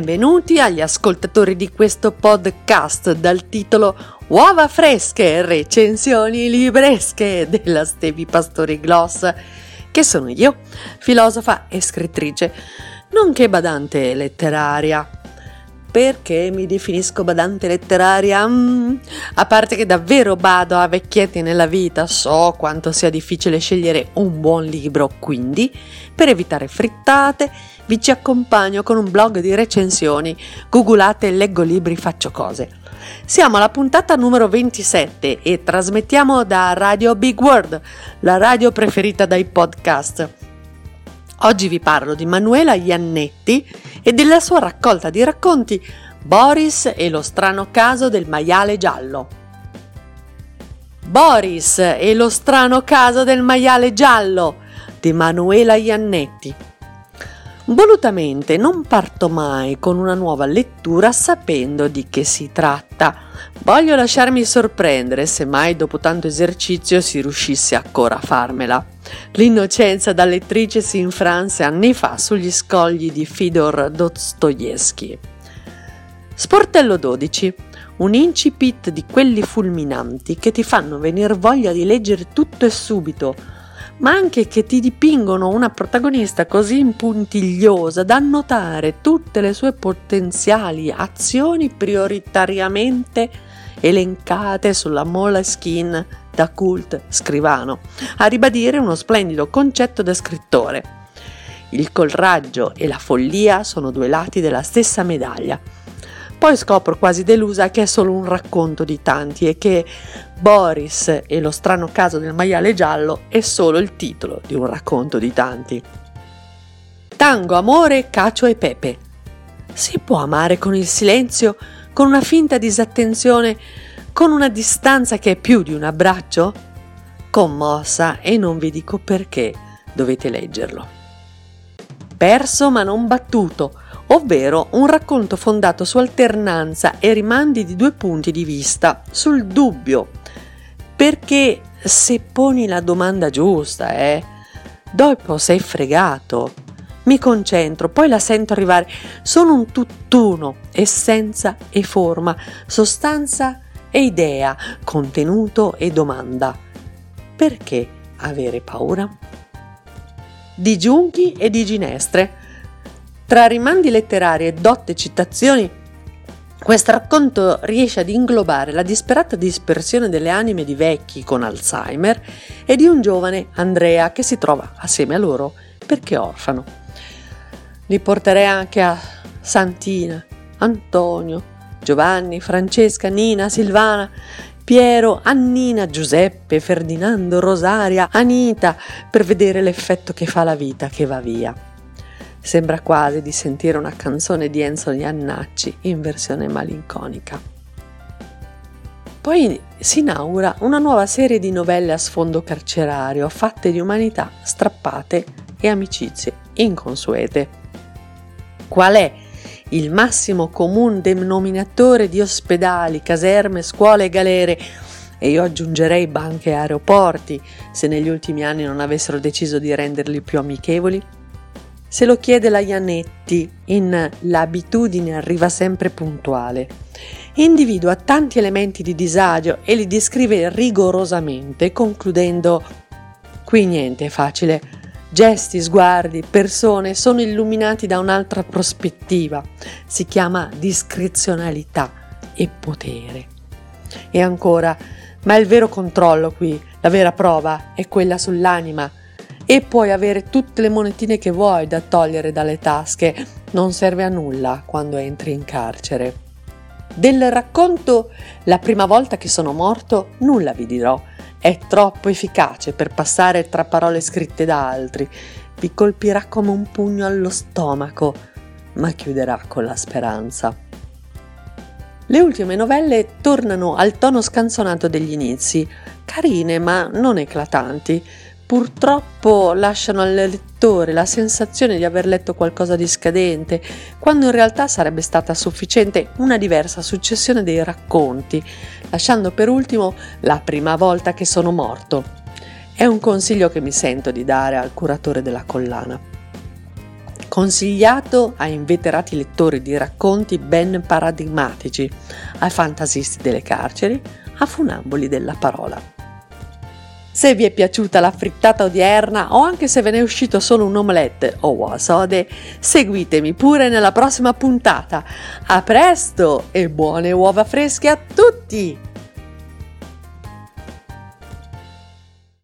Benvenuti agli ascoltatori di questo podcast dal titolo Uova fresche, recensioni libresche della Stevi Pastori Gloss, che sono io, filosofa e scrittrice, nonché badante letteraria. Perché mi definisco badante letteraria? A parte che davvero bado a vecchietti nella vita, so quanto sia difficile scegliere un buon libro, quindi per evitare frittate vi ci accompagno con un blog di recensioni, googolate leggo libri faccio cose. Siamo alla puntata numero 27 e trasmettiamo da Radio Big World, la radio preferita dai podcast. Oggi vi parlo di Manuela Iannetti e della sua raccolta di racconti Boris e lo strano caso del maiale giallo. Boris e lo strano caso del maiale giallo di Manuela Iannetti. Volutamente non parto mai con una nuova lettura sapendo di che si tratta. Voglio lasciarmi sorprendere se mai dopo tanto esercizio si riuscisse ancora a farmela. L'innocenza da lettrice si infranse anni fa sugli scogli di Fyodor Dostoevskij. Sportello 12, un incipit di quelli fulminanti che ti fanno venir voglia di leggere tutto e subito, ma anche che ti dipingono una protagonista così impuntigliosa da annotare tutte le sue potenziali azioni prioritariamente elencate sulla Moleskine da cult scrivano, a ribadire uno splendido concetto da scrittore. Il coraggio e la follia sono due lati della stessa medaglia. Poi scopro quasi delusa che è solo un racconto di tanti e che Boris e lo strano caso del maiale giallo è solo il titolo di un racconto di tanti. Tango, amore, cacio e pepe. Si può amare con il silenzio, con una finta disattenzione, con una distanza che è più di un abbraccio? Commossa, e non vi dico perché, dovete leggerlo. Perso ma non battuto, ovvero un racconto fondato su alternanza e rimandi di due punti di vista, sul dubbio. Perché se poni la domanda giusta, dopo sei fregato. Mi concentro, poi la sento arrivare. Sono un tutt'uno, essenza e forma, sostanza e idea, contenuto e domanda. Perché avere paura? Di giunchi e di ginestre. Tra rimandi letterari e dotte citazioni, questo racconto riesce ad inglobare la disperata dispersione delle anime di vecchi con Alzheimer e di un giovane, Andrea, che si trova assieme a loro perché è orfano. Li porterei anche a Santina, Antonio, Giovanni, Francesca, Nina, Silvana, Piero, Annina, Giuseppe, Ferdinando, Rosaria, Anita, per vedere l'effetto che fa la vita che va via. Sembra quasi di sentire una canzone di Enzo Jannacci in versione malinconica. Poi si inaugura una nuova serie di novelle a sfondo carcerario, fatte di umanità strappate e amicizie inconsuete. Qual è il massimo comune denominatore di ospedali, caserme, scuole e galere, e io aggiungerei banche e aeroporti, se negli ultimi anni non avessero deciso di renderli più amichevoli? Se lo chiede la Iannetti in L'abitudine arriva sempre puntuale. Individua tanti elementi di disagio e li descrive rigorosamente, concludendo: qui niente è facile. Gesti, sguardi, persone sono illuminati da un'altra prospettiva. Si chiama discrezionalità e potere. E ancora, ma il vero controllo qui, la vera prova, è quella sull'anima. E puoi avere tutte le monetine che vuoi da togliere dalle tasche, non serve a nulla quando entri in carcere. Del racconto La prima volta che sono morto nulla vi dirò, è troppo efficace per passare tra parole scritte da altri, vi colpirà come un pugno allo stomaco, ma chiuderà con la speranza. Le ultime novelle tornano al tono scanzonato degli inizi, carine ma non eclatanti. Purtroppo lasciano al lettore la sensazione di aver letto qualcosa di scadente, quando in realtà sarebbe stata sufficiente una diversa successione dei racconti, lasciando per ultimo La prima volta che sono morto. È un consiglio che mi sento di dare al curatore della collana. consigliato ai inveterati lettori di racconti ben paradigmatici, ai fantasisti delle carceri, a funamboli della parola. Se vi è piaciuta la frittata odierna, o anche se ve ne è uscito solo un omelette o uova sode, seguitemi pure nella prossima puntata. A presto e buone uova fresche a tutti!